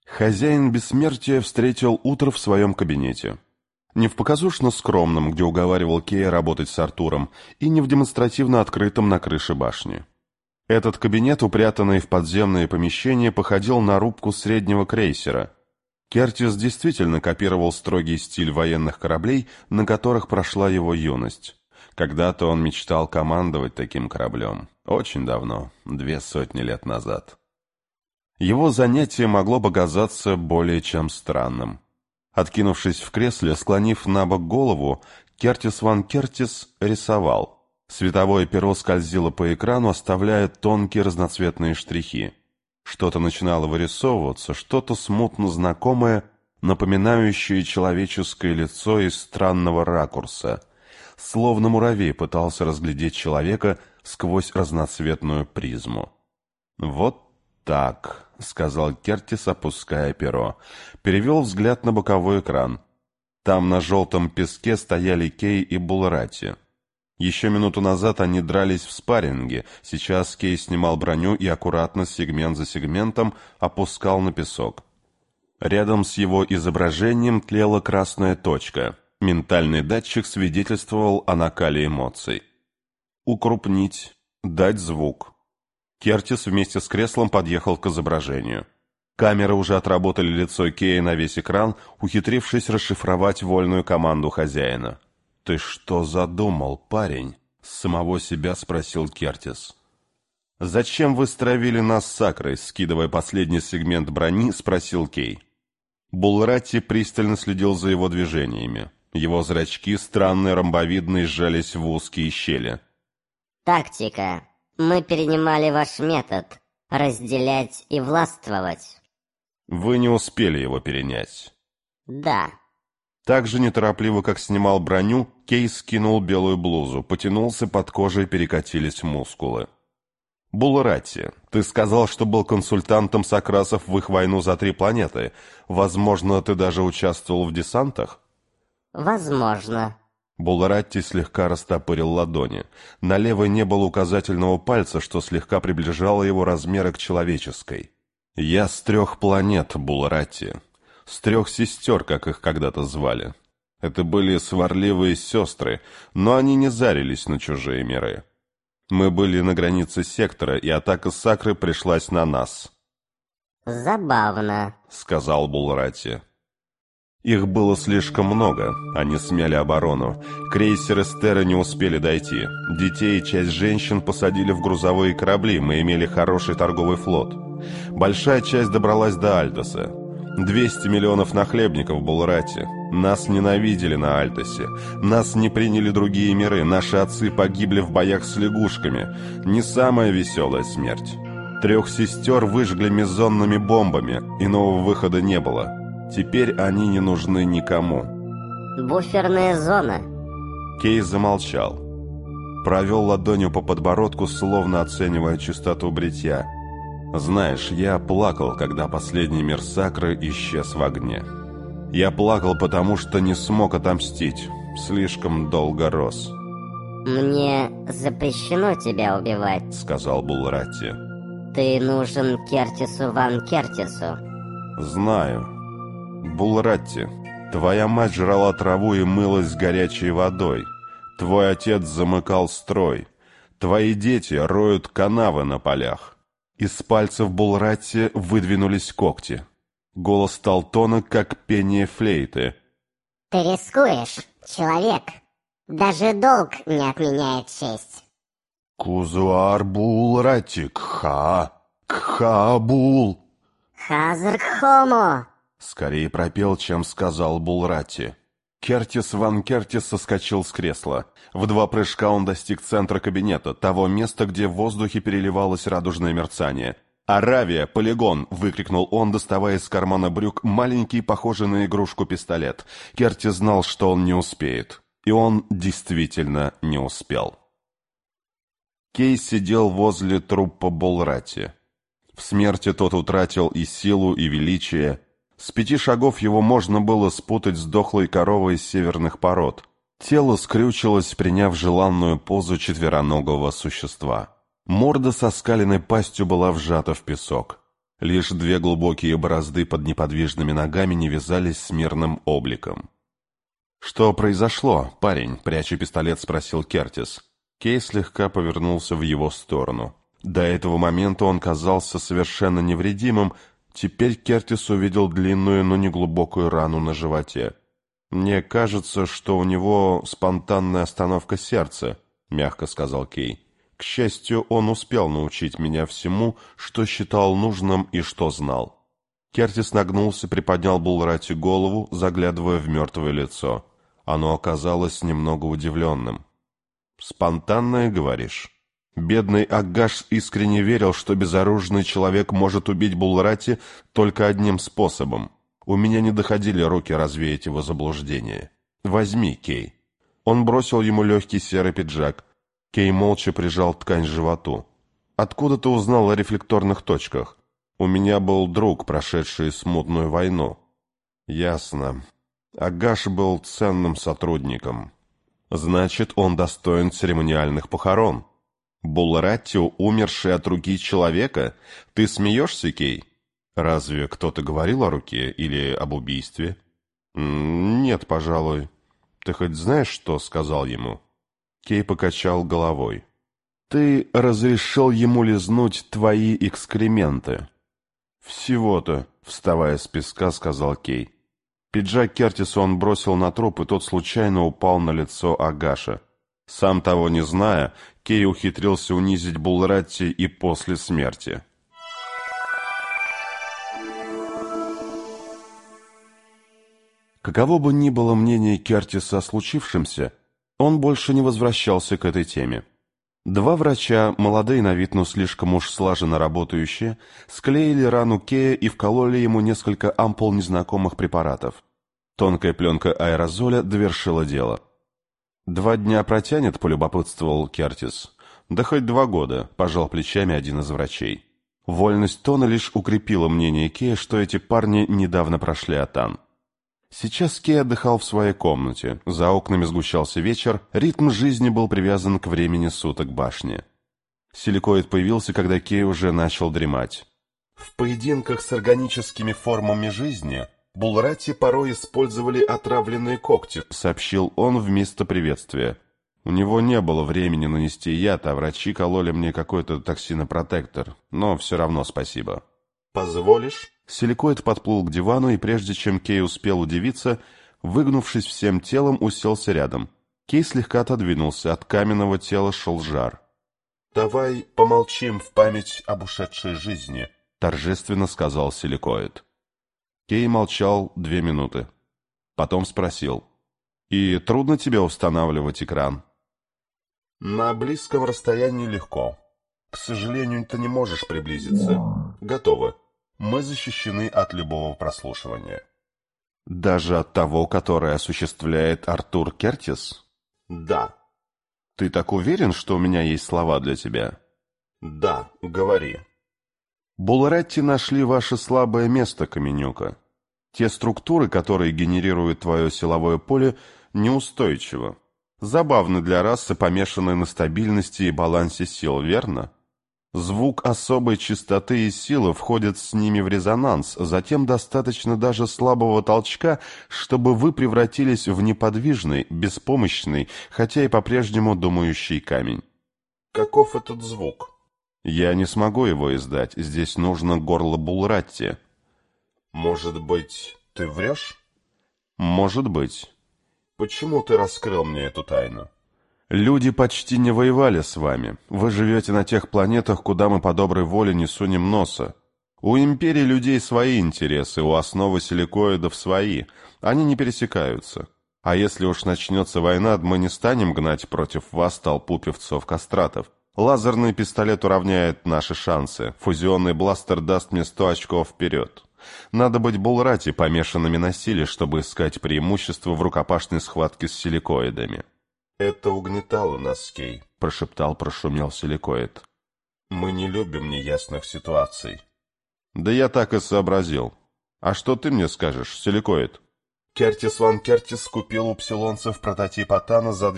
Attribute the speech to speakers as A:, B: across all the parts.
A: Хозяин бессмертия встретил утро в своем кабинете. Не в показушно скромном, где уговаривал Кея работать с Артуром, и не в демонстративно открытом на крыше башни. Этот кабинет, упрятанный в подземные помещения, походил на рубку среднего крейсера. Кертис действительно копировал строгий стиль военных кораблей, на которых прошла его юность. Когда-то он мечтал командовать таким кораблем. Очень давно, 200 лет назад. Его занятие могло бы казаться более чем странным. Откинувшись в кресле, склонив на бок голову, Кертис ван Кертис рисовал. Световое перо скользило по экрану, оставляя тонкие разноцветные штрихи. Что-то начинало вырисовываться, что-то смутно знакомое, напоминающее человеческое лицо из странного ракурса. Словно муравей пытался разглядеть человека сквозь разноцветную призму. «Вот так», — сказал Кертис, опуская перо. Перевел взгляд на боковой экран. Там на желтом песке стояли Кей и Булрати. Еще минуту назад они дрались в спарринге. Сейчас Кей снимал броню и аккуратно, сегмент за сегментом, опускал на песок. Рядом с его изображением тлела красная точка. Ментальный датчик свидетельствовал о накале эмоций. «Укрупнить. Дать звук». Кертис вместе с креслом подъехал к изображению. Камеры уже отработали лицо Кея на весь экран, ухитрившись расшифровать вольную команду хозяина. «Ты что задумал, парень?» — с самого себя спросил Кертис. «Зачем вы стравили нас с Сакрой?» — скидывая последний сегмент брони, спросил Кей. Булрати пристально следил за его движениями. Его зрачки, странные ромбовидные, сжались в узкие щели.
B: «Тактика. Мы перенимали ваш метод. Разделять и властвовать».
A: «Вы не успели его перенять».
B: «Да».
A: Так же неторопливо, как снимал броню, Кей скинул белую блузу, потянулся, под кожей перекатились мускулы. «Булрати, ты сказал, что был консультантом Сокрасов в их войну за 3 планеты. Возможно, ты даже участвовал в десантах?»
B: «Возможно».
A: Булрати слегка растопырил ладони. На левой не было указательного пальца, что слегка приближало его размеры к человеческой. «Я с 3 планет, Булрати. С 3 сестер, как их когда-то звали. Это были сварливые сестры, но они не зарились на чужие миры. Мы были на границе сектора, и атака Сакры пришлась на нас».
B: «Забавно»,
A: — сказал Булрати. Их было слишком много, они смяли оборону. Крейсеры Стера не успели дойти. Детей и часть женщин посадили в грузовые корабли, мы имели хороший торговый флот. Большая часть добралась до Альтоса. 200 миллионов нахлебников, Булрати. Нас ненавидели на Альтосе. Нас не приняли другие миры. Наши отцы погибли в боях с лягушками. Не самая веселая смерть. 3 сестер выжгли мезонными бомбами. Иного выхода не было. Теперь они не нужны никому.
B: «Буферная зона».
A: Кей замолчал. Провел ладонью по подбородку, словно оценивая чистоту бритья. «Знаешь, я плакал, когда последний мир Сакры исчез в огне. Я плакал, потому что не смог отомстить. Слишком долго рос».
B: «Мне запрещено тебя убивать»,
A: — сказал Булрати.
B: «Ты нужен Кертису ван Кертису».
A: «Знаю. Булрати, твоя мать жрала траву и мылась горячей водой. Твой отец замыкал строй. Твои дети роют канавы на полях». Из пальцев Булрати выдвинулись когти. Голос стал тонок, как пение флейты.
C: «Ты рискуешь, человек. Даже долг не отменяет честь».
A: «Кузуар Булрати, Кха-Бул!»
C: «Хазр Хомо!»
A: Скорее пропел, чем сказал Булрати. Кертис ван Кертис соскочил с кресла. В 2 прыжка он достиг центра кабинета, того места, где в воздухе переливалось радужное мерцание. «Аравия! Полигон!» — выкрикнул он, доставая из кармана брюк маленький, похожий на игрушку, пистолет. Кертис знал, что он не успеет. И он действительно не успел. Кей сидел возле трупа Булрати. В смерти тот утратил и силу, и величие. С 5 шагов его можно было спутать с дохлой коровой из северных пород. Тело скрючилось, приняв желанную позу четвероногого существа. Морда со скаленной пастью была вжата в песок. Лишь две глубокие борозды под неподвижными ногами не вязались с мирным обликом. «Что произошло, парень?» — пряча пистолет, спросил Кертис. Кей слегка повернулся в его сторону. До этого момента он казался совершенно невредимым. Теперь Кертис увидел длинную, но неглубокую рану на животе. «Мне кажется, что у него спонтанная остановка сердца», — мягко сказал Кей. «К счастью, он успел научить меня всему, что считал нужным и что знал». Кертис нагнулся, приподнял Булрати голову, заглядывая в мертвое лицо. Оно оказалось немного удивленным. «Спонтанное, говоришь?» Бедный Аггаш искренне верил, что безоружный человек может убить Булрати только одним способом. У меня не доходили руки развеять его заблуждение. «Возьми, Кей». Он бросил ему легкий серый пиджак. Кей молча прижал ткань к животу. «Откуда ты узнал о рефлекторных точках? У меня был друг, прошедший смутную войну». «Ясно. Аггаш был ценным сотрудником. Значит, он достоин церемониальных похорон. Булрати, умерший от руки человека? Ты смеешься, Кей? Разве кто-то говорил о руке или об убийстве?» «Нет, пожалуй. Ты хоть знаешь, что сказал ему?» Кей покачал головой. «Ты разрешил ему лизнуть твои экскременты». «Всего-то», — вставая с песка, сказал Кей. Пиджак Кертиса он бросил на труп, и тот случайно упал на лицо Агаша. Сам того не зная, Кей ухитрился унизить Булрати и после смерти. Каково бы ни было мнение Кертиса о случившемся, он больше не возвращался к этой теме. Два врача, молодые на вид, но слишком уж слаженно работающие, склеили рану Кея и вкололи ему несколько ампул незнакомых препаратов. Тонкая пленка аэрозоля довершила дело. «2 дня протянет?» — полюбопытствовал Кертис. «Да хоть 2 года», — пожал плечами один из врачей. Вольность тона лишь укрепила мнение Кея, что эти парни недавно прошли Атан. Сейчас Кей отдыхал в своей комнате. За окнами сгущался вечер, ритм жизни был привязан к времени суток башни. Силикоид появился, когда Кей уже начал дремать. В поединках с органическими формами жизни Булрати порой использовали отравленные когти, сообщил он вместо приветствия. У него не было времени нанести яд, а врачи кололи мне какой-то токсинопротектор, но все равно спасибо. «Позволишь?» Силикоид подплыл к дивану, и прежде чем Кей успел удивиться, выгнувшись всем телом, уселся рядом. Кей слегка отодвинулся, от каменного тела шел жар. «Давай помолчим в память об ушедшей жизни», — торжественно сказал Силикоид. Кей молчал 2 минуты. Потом спросил. «И трудно тебе устанавливать экран?» «На близком расстоянии легко. К сожалению, ты не можешь приблизиться. Готово. Мы защищены от любого прослушивания». «Даже от того, которое осуществляет Артур Кертис?» «Да». «Ты так уверен, что у меня есть слова для тебя?» «Да, говори». Булратти нашли ваше слабое место, Каменюка. Те структуры, которые генерируют твое силовое поле, неустойчивы. Забавно для расы, помешанной на стабильности и балансе сил, верно? Звук особой частоты и силы входит с ними в резонанс, затем достаточно даже слабого толчка, чтобы вы превратились в неподвижный, беспомощный, хотя и по-прежнему думающий камень. Каков этот звук? Я не смогу его издать, здесь нужно горло Булратти. Может быть, ты врешь? Может быть. Почему ты раскрыл мне эту тайну? Люди почти не воевали с вами. Вы живете на тех планетах, куда мы по доброй воле не сунем носа. У империи людей свои интересы, у основы силикоидов свои. Они не пересекаются. А если уж начнется война, мы не станем гнать против вас толпу певцов-кастратов. Лазерный пистолет уравняет наши шансы. Фузионный бластер даст мне 100 очков вперед. Надо быть Булрати, помешанными на силе, чтобы искать преимущество в рукопашной схватке с силикоидами. «Это угнетало нас, Кей», — прошумел Силикоид. «Мы не любим неясных ситуаций». «Да я так и сообразил. А что ты мне скажешь, Силикоид?» Кертис Ван Кертис купил у псилонцев прототип Атана за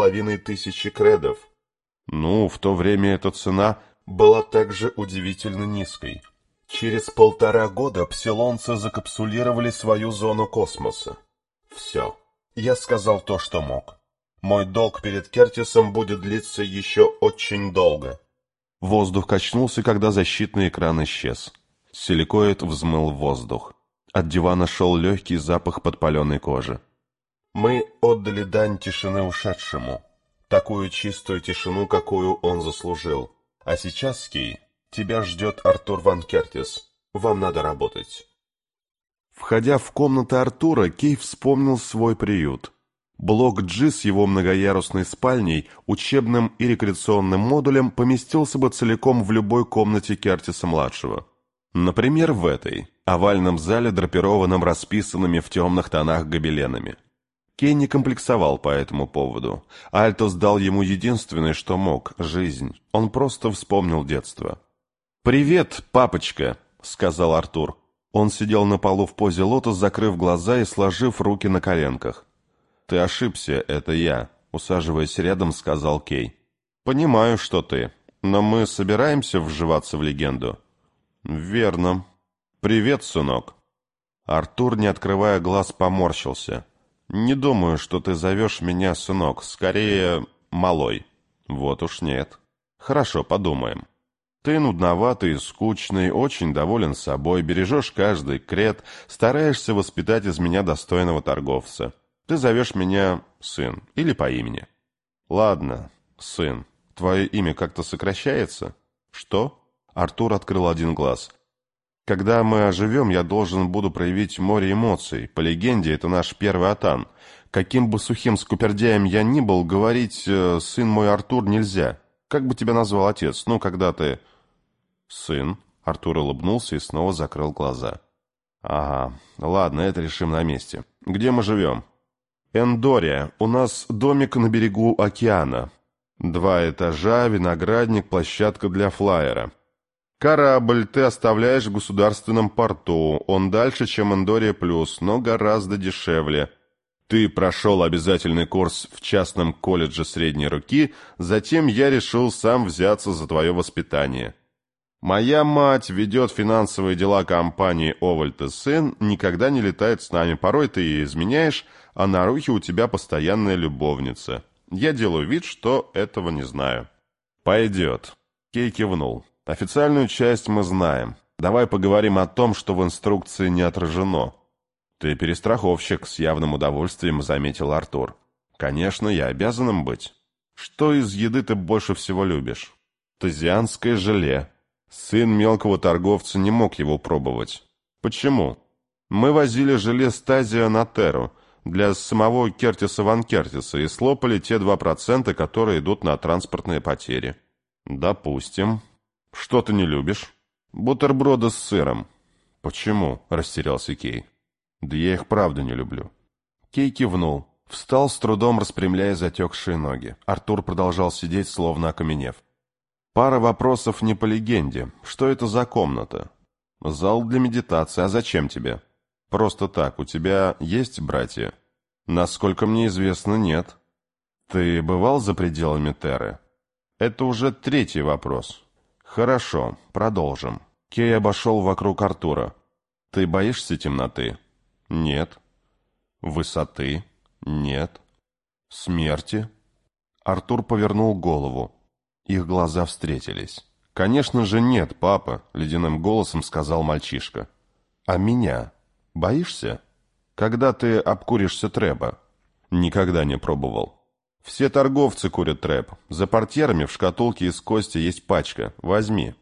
A: 2500 кредов. Ну, в то время эта цена была также удивительно низкой. Через 1,5 года псилонцы закапсулировали свою зону космоса. Все. Я сказал то, что мог. Мой долг перед Кертисом будет длиться еще очень долго. Воздух качнулся, когда защитный экран исчез. Силикоид взмыл воздух. От дивана шел легкий запах подпаленной кожи. Мы отдали дань тишины ушедшему. Такую чистую тишину, какую он заслужил. А сейчас, Кей, тебя ждет Артур Ван Кертис. Вам надо работать. Входя в комнату Артура, Кей вспомнил свой приют. Блок G с его многоярусной спальней, учебным и рекреационным модулем поместился бы целиком в любой комнате Кертиса-младшего. Например, в этой, овальном зале, драпированном расписанными в темных тонах гобеленами. Кей не комплексовал по этому поводу. Альтос дал ему единственное, что мог — жизнь. Он просто вспомнил детство. «Привет, папочка», — сказал Артур. Он сидел на полу в позе лотос, закрыв глаза и сложив руки на коленках. «Ты ошибся, это я», — усаживаясь рядом, сказал Кей. «Понимаю, что ты, но мы собираемся вживаться в легенду». «Верно. Привет, сынок». Артур, не открывая глаз, поморщился. «Не думаю, что ты зовешь меня сынок, скорее, малой». «Вот уж нет». «Хорошо, подумаем. Ты нудноватый, скучный, очень доволен собой, бережешь каждый крет, стараешься воспитать из меня достойного торговца. Ты зовешь меня сын или по имени». «Ладно, сын. Твое имя как-то сокращается?» «Что?» Артур открыл один глаз. «Когда мы оживем, я должен буду проявить море эмоций. По легенде, это наш первый атан. Каким бы сухим скупердяем я ни был, говорить «сын мой Артур» нельзя. Как бы тебя назвал отец? Ну, когда ты...» «Сын». Артур улыбнулся и снова закрыл глаза. «Ага, ладно, это решим на месте. Где мы живем?» «Эндория. У нас домик на берегу океана. 2 этажа, виноградник, площадка для флайера. Корабль ты оставляешь в государственном порту. Он дальше, чем Эндория Плюс, но гораздо дешевле. Ты прошел обязательный курс в частном колледже средней руки, затем я решил сам взяться за твое воспитание. Моя мать ведет финансовые дела компании «Овальд и сын», никогда не летает с нами. Порой ты ей изменяешь, а на руки у тебя постоянная любовница. Я делаю вид, что этого не знаю». «Пойдет». Кей кивнул. «Официальную часть мы знаем. Давай поговорим о том, что в инструкции не отражено». «Ты перестраховщик», — с явным удовольствием заметил Артур. «Конечно, я обязан им быть. Что из еды ты больше всего любишь?» «Тазианское желе». Сын мелкого торговца не мог его пробовать. «Почему?» «Мы возили желе Стазия на Терру для самого Кертиса Ван Кертиса и слопали те 2%, которые идут на транспортные потери». «Допустим. Что ты не любишь?» «Бутерброды с сыром». «Почему?» — растерялся Кей. «Да я их правда не люблю». Кей кивнул. Встал, с трудом распрямляя затекшие ноги. Артур продолжал сидеть, словно окаменев. «Пара вопросов не по легенде. Что это за комната?» «Зал для медитации. А зачем тебе?» «Просто так. У тебя есть братья?» «Насколько мне известно, нет». «Ты бывал за пределами Терры?» «Это уже 3-й вопрос». «Хорошо. Продолжим». Кей обошел вокруг Артура. «Ты боишься темноты?» «Нет». «Высоты?» «Нет». «Смерти?» Артур повернул голову. Их глаза встретились. «Конечно же нет, папа», — ледяным голосом сказал мальчишка. «А меня? Боишься? Когда ты обкуришься трэба?» «Никогда не пробовал». «Все торговцы курят трэб. За портьерами в шкатулке из кости есть пачка. Возьми».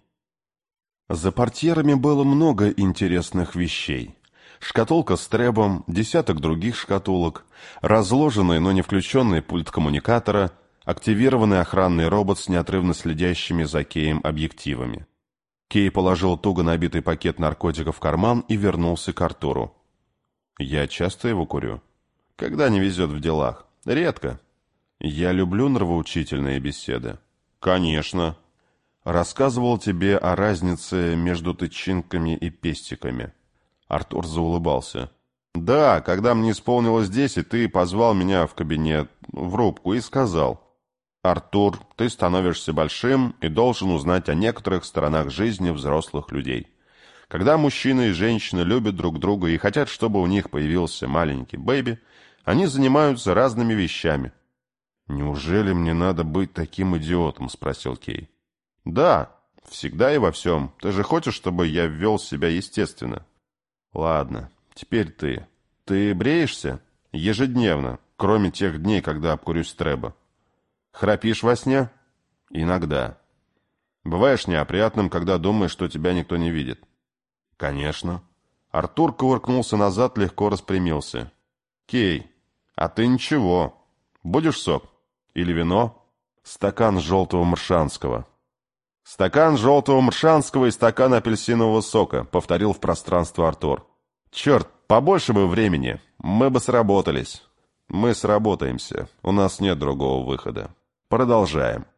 A: За портьерами было много интересных вещей. Шкатулка с трэбом, десяток других шкатулок, разложенный, но не включенный пульт коммуникатора, активированный охранный робот с неотрывно следящими за Кеем объективами. Кей положил туго набитый пакет наркотиков в карман и вернулся к Артуру. «Я часто его курю?» «Когда не везет в делах?» «Редко». «Я люблю нравоучительные беседы». «Конечно». «Рассказывал тебе о разнице между тычинками и пестиками». Артур заулыбался. «Да, когда мне исполнилось 10, ты позвал меня в кабинет, в рубку, и сказал: «Артур, ты становишься большим и должен узнать о некоторых сторонах жизни взрослых людей. Когда мужчина и женщина любят друг друга и хотят, чтобы у них появился маленький бэби, они занимаются разными вещами. «Неужели мне надо быть таким идиотом?» — спросил Кей. «Да, всегда и во всем. Ты же хочешь, чтобы я вел себя естественно?» «Ладно, теперь ты. Ты бреешься?» «Ежедневно, кроме тех дней, когда обкурюсь Трэба». «Храпишь во сне?» «Иногда». «Бываешь неопрятным, когда думаешь, что тебя никто не видит?» «Конечно». Артур кувыркнулся назад, легко распрямился. «Кей, а ты ничего. Будешь сок? Или вино?» «Стакан желтого маршанского». «Стакан желтого маршанского и стакан апельсинового сока», — повторил в пространство Артур. «Черт, побольше бы времени. Мы бы сработались». «Мы сработаемся. У нас нет другого выхода. Продолжаем».